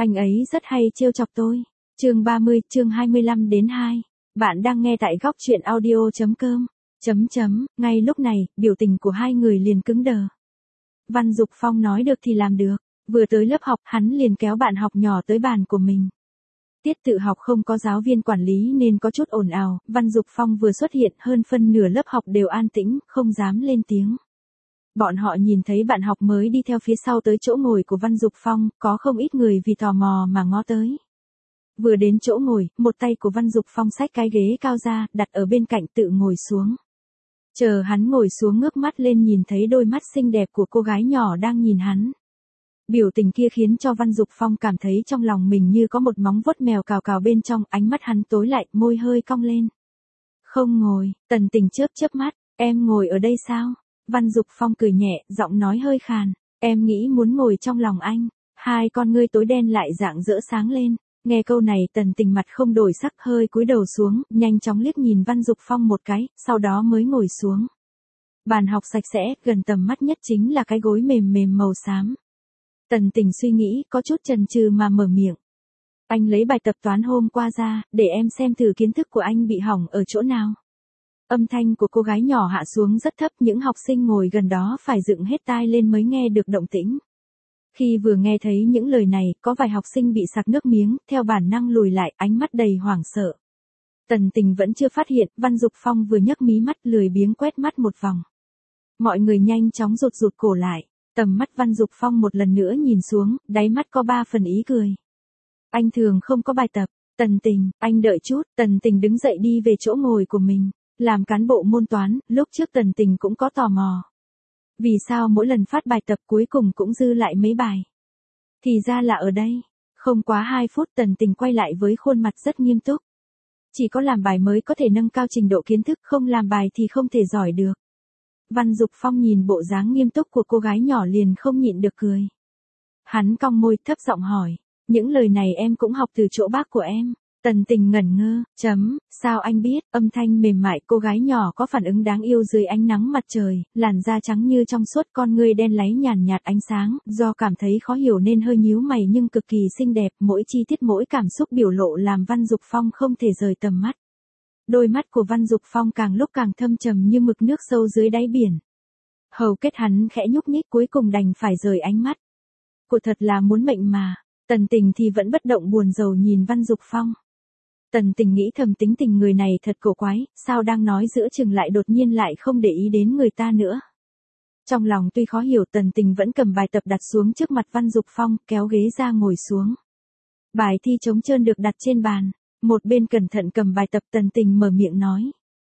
Anh ấy rất hay trêu chọc tôi. Chương 30, chương 25 đến 2. Bạn đang nghe tại góc truyện audio.com. Ngay lúc này, biểu tình của hai người liền cứng đờ. Văn Dục Phong nói được thì làm được. Vừa tới lớp học, hắn liền kéo bạn học nhỏ tới bàn của mình. Tiết tự học không có giáo viên quản lý nên có chút ồn ào, Văn Dục Phong vừa xuất hiện hơn phân nửa lớp học đều an tĩnh, không dám lên tiếng. Bọn họ nhìn thấy bạn học mới đi theo phía sau tới chỗ ngồi của Văn Dục Phong, có không ít người vì tò mò mà ngó tới. Vừa đến chỗ ngồi, một tay của Văn Dục Phong xách cái ghế cao ra, đặt ở bên cạnh tự ngồi xuống. Chờ hắn ngồi xuống ngước mắt lên nhìn thấy đôi mắt xinh đẹp của cô gái nhỏ đang nhìn hắn. Biểu tình kia khiến cho Văn Dục Phong cảm thấy trong lòng mình như có một móng vuốt mèo cào cào bên trong, ánh mắt hắn tối lại, môi hơi cong lên. Không ngồi, Tần Tình chớp mắt, em ngồi ở đây sao? Văn Dục Phong cười nhẹ, giọng nói hơi khàn, em nghĩ muốn ngồi trong lòng anh. Hai con ngươi tối đen lại rạng rỡ sáng lên. Nghe câu này Tần Tình mặt không đổi sắc, hơi cúi đầu xuống, nhanh chóng liếc nhìn Văn Dục Phong một cái, sau đó mới ngồi xuống. Bàn học sạch sẽ, gần tầm mắt nhất chính là cái gối mềm mềm màu xám. Tần Tình suy nghĩ, có chút chần chừ mà mở miệng. Anh lấy bài tập toán hôm qua ra, để em xem thử kiến thức của anh bị hỏng ở chỗ nào. Âm thanh của cô gái nhỏ hạ xuống rất thấp, những học sinh ngồi gần đó phải dựng hết tai lên mới nghe được động tĩnh. Khi vừa nghe thấy những lời này, có vài học sinh bị sặc nước miếng, theo bản năng lùi lại, ánh mắt đầy hoảng sợ. Tần Tình vẫn chưa phát hiện, Văn Dục Phong vừa nhấc mí mắt lười biếng quét mắt một vòng. Mọi người nhanh chóng rụt cổ lại, tầm mắt Văn Dục Phong một lần nữa nhìn xuống, đáy mắt có 3 phần ý cười. Anh thường không có bài tập. Tần Tình, anh đợi chút. Tần Tình đứng dậy đi về chỗ ngồi của mình. Làm cán bộ môn toán, lúc trước Tần Tình cũng có tò mò. Vì sao mỗi lần phát bài tập cuối cùng cũng dư lại mấy bài? Thì ra là ở đây. Không quá 2 phút Tần Tình quay lại với khuôn mặt rất nghiêm túc. Chỉ có làm bài mới có thể nâng cao trình độ kiến thức, không làm bài thì không thể giỏi được. Văn Dục Phong nhìn bộ dáng nghiêm túc của cô gái nhỏ liền không nhịn được cười. Hắn cong môi thấp giọng hỏi, những lời này em cũng học từ chỗ bác của em. Tần Tình ngẩn ngơ, sao anh biết? Âm thanh mềm mại, cô gái nhỏ có phản ứng đáng yêu dưới ánh nắng mặt trời, làn da trắng như trong suốt, con ngươi đen láy nhàn nhạt ánh sáng, do cảm thấy khó hiểu nên hơi nhíu mày nhưng cực kỳ xinh đẹp, mỗi chi tiết mỗi cảm xúc biểu lộ làm Văn Dục Phong không thể rời tầm mắt. Đôi mắt của Văn Dục Phong càng lúc càng thâm trầm như mực nước sâu dưới đáy biển. Hầu kết hắn khẽ nhúc nhích, cuối cùng đành phải rời ánh mắt. Cô thật là muốn mệnh mà. Tần Tình thì vẫn bất động buồn rầu nhìn Văn Dục Phong. Tần Tình nghĩ thầm tính tình người này thật cổ quái, sao đang nói giữa chừng lại đột nhiên lại không để ý đến người ta nữa. Trong lòng tuy khó hiểu, Tần Tình vẫn cầm bài tập đặt xuống trước mặt Văn Dục Phong, kéo ghế ra ngồi xuống. Bài thi trống trơn được đặt trên bàn. Một bên cẩn thận cầm bài tập, Tần Tình mở miệng nói.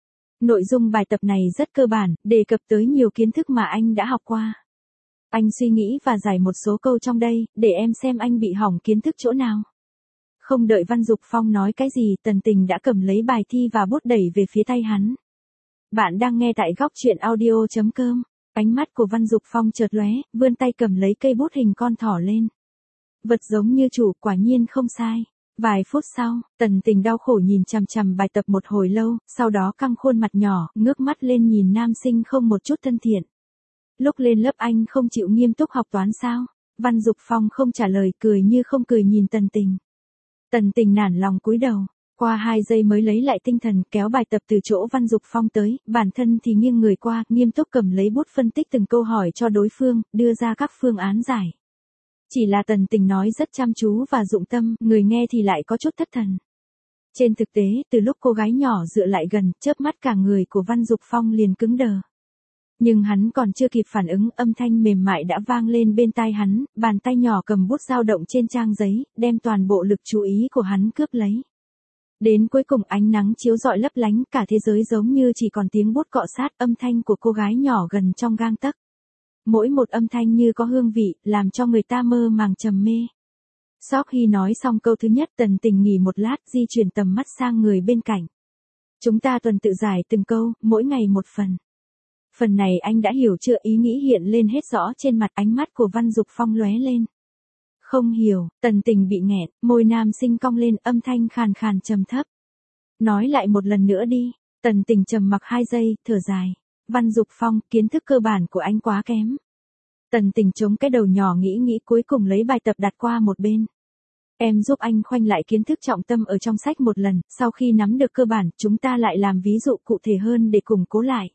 Nội dung bài tập này rất cơ bản, đề cập tới nhiều kiến thức mà anh đã học qua. Anh suy nghĩ và giải một số câu trong đây, để em xem anh bị hỏng kiến thức chỗ nào. Không đợi Văn Dục Phong nói cái gì, Tần Tình đã cầm lấy bài thi và bút đẩy về phía tay hắn. Bạn đang nghe tại góc truyện audio.com. Ánh mắt của Văn Dục Phong chợt lóe, vươn tay cầm lấy cây bút hình con thỏ lên. Vật giống như chủ, quả nhiên không sai. Vài phút sau, Tần Tình đau khổ nhìn chằm chằm bài tập một hồi lâu, sau đó căng khuôn mặt nhỏ, ngước mắt lên nhìn nam sinh không một chút thân thiện. Lúc lên lớp anh không chịu nghiêm túc học toán sao? Văn Dục Phong không trả lời, cười như không cười nhìn Tần Tình. Tần Tình nản lòng cúi đầu, qua 2 giây mới lấy lại tinh thần, kéo bài tập từ chỗ Văn Dục Phong tới, bản thân thì nghiêng người qua, nghiêm túc cầm lấy bút phân tích từng câu hỏi cho đối phương, đưa ra các phương án giải. Chỉ là Tần Tình nói rất chăm chú và dụng tâm, người nghe thì lại có chút thất thần. Trên thực tế, từ lúc cô gái nhỏ dựa lại gần, chớp mắt cả người của Văn Dục Phong liền cứng đờ. Nhưng hắn còn chưa kịp phản ứng, âm thanh mềm mại đã vang lên bên tai hắn, bàn tay nhỏ cầm bút dao động trên trang giấy, đem toàn bộ lực chú ý của hắn cướp lấy. Đến cuối cùng ánh nắng chiếu rọi lấp lánh, cả thế giới giống như chỉ còn tiếng bút cọ sát, âm thanh của cô gái nhỏ gần trong gang tấc. Mỗi một âm thanh như có hương vị, làm cho người ta mơ màng trầm mê. Sau khi nói xong câu thứ nhất, Tần Tình nghỉ một lát, di chuyển tầm mắt sang người bên cạnh. Chúng ta tuần tự giải từng câu, mỗi ngày một phần. Phần này anh đã hiểu chưa? Ý nghĩ hiện lên hết rõ trên mặt, ánh mắt của Văn Dục Phong lóe lên. Không hiểu, Tần Tình bị nghẹn, môi nam sinh cong lên, âm thanh khàn khàn trầm thấp. Nói lại một lần nữa đi. Tần Tình trầm mặc 2 giây, thở dài. Văn Dục Phong, kiến thức cơ bản của anh quá kém. Tần Tình chống cái đầu nhỏ nghĩ cuối cùng lấy bài tập đặt qua một bên. Em giúp anh khoanh lại kiến thức trọng tâm ở trong sách một lần, sau khi nắm được cơ bản, chúng ta lại làm ví dụ cụ thể hơn để củng cố lại.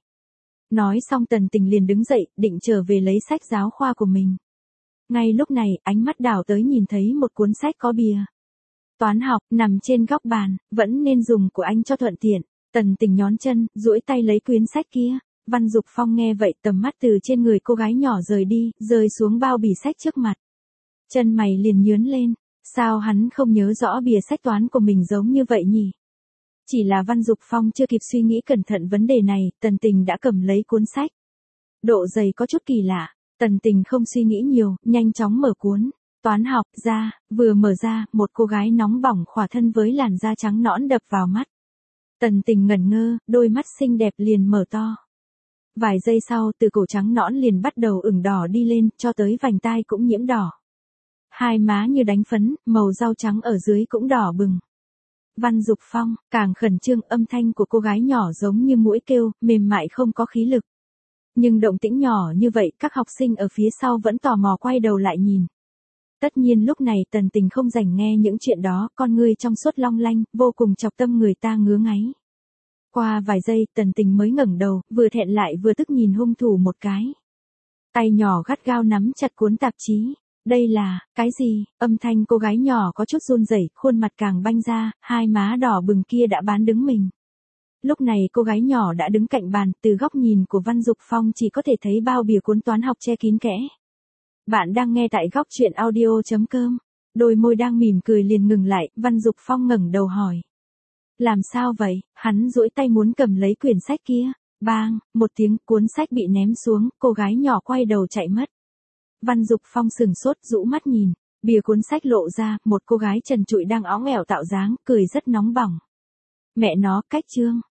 Nói xong Tần Tình liền đứng dậy, định trở về lấy sách giáo khoa của mình. Ngay lúc này, ánh mắt đảo tới nhìn thấy một cuốn sách có bìa toán học, nằm trên góc bàn, vẫn nên dùng của anh cho thuận tiện. Tần Tình nhón chân, duỗi tay lấy quyển sách kia. Văn Dục Phong nghe vậy tầm mắt từ trên người cô gái nhỏ rời đi, rơi xuống bao bì sách trước mặt. Chân mày liền nhướng lên, sao hắn không nhớ rõ bìa sách toán của mình giống như vậy nhỉ? Chỉ là Văn Dục Phong chưa kịp suy nghĩ cẩn thận vấn đề này, Tần Tình đã cầm lấy cuốn sách. Độ dày có chút kỳ lạ, Tần Tình không suy nghĩ nhiều, nhanh chóng mở cuốn toán học ra, vừa mở ra, một cô gái nóng bỏng khỏa thân với làn da trắng nõn đập vào mắt. Tần Tình ngẩn ngơ, đôi mắt xinh đẹp liền mở to. Vài giây sau, từ cổ trắng nõn liền bắt đầu ửng đỏ đi lên, cho tới vành tai cũng nhiễm đỏ. Hai má như đánh phấn, màu rau trắng ở dưới cũng đỏ bừng. Văn Dục Phong, càng khẩn trương, âm thanh của cô gái nhỏ giống như muỗi kêu, mềm mại không có khí lực. Nhưng động tĩnh nhỏ như vậy, các học sinh ở phía sau vẫn tò mò quay đầu lại nhìn. Tất nhiên lúc này Tần Tình không rảnh nghe những chuyện đó, con ngươi trong suốt long lanh, vô cùng chọc tâm người ta ngứa ngáy. Qua vài giây, Tần Tình mới ngẩng đầu, vừa thẹn lại vừa tức nhìn hung thủ một cái. Tay nhỏ gắt gao nắm chặt cuốn tạp chí. Đây là, cái gì? Âm thanh cô gái nhỏ có chút run rẩy, khuôn mặt càng banh ra, hai má đỏ bừng kia đã bán đứng mình. Lúc này cô gái nhỏ đã đứng cạnh bàn, từ góc nhìn của Văn Dục Phong chỉ có thể thấy bao bìa cuốn toán học che kín kẽ. Bạn đang nghe tại góc truyện audio.com. Đôi môi đang mỉm cười liền ngừng lại, Văn Dục Phong ngẩng đầu hỏi. Làm sao vậy? Hắn duỗi tay muốn cầm lấy quyển sách kia. Bang, một tiếng, cuốn sách bị ném xuống, cô gái nhỏ quay đầu chạy mất. Văn Dục Phong sừng sốt, rũ mắt nhìn, bìa cuốn sách lộ ra, một cô gái trần trụi đang óng ẻo tạo dáng, cười rất nóng bỏng. Mẹ nó, cách chương.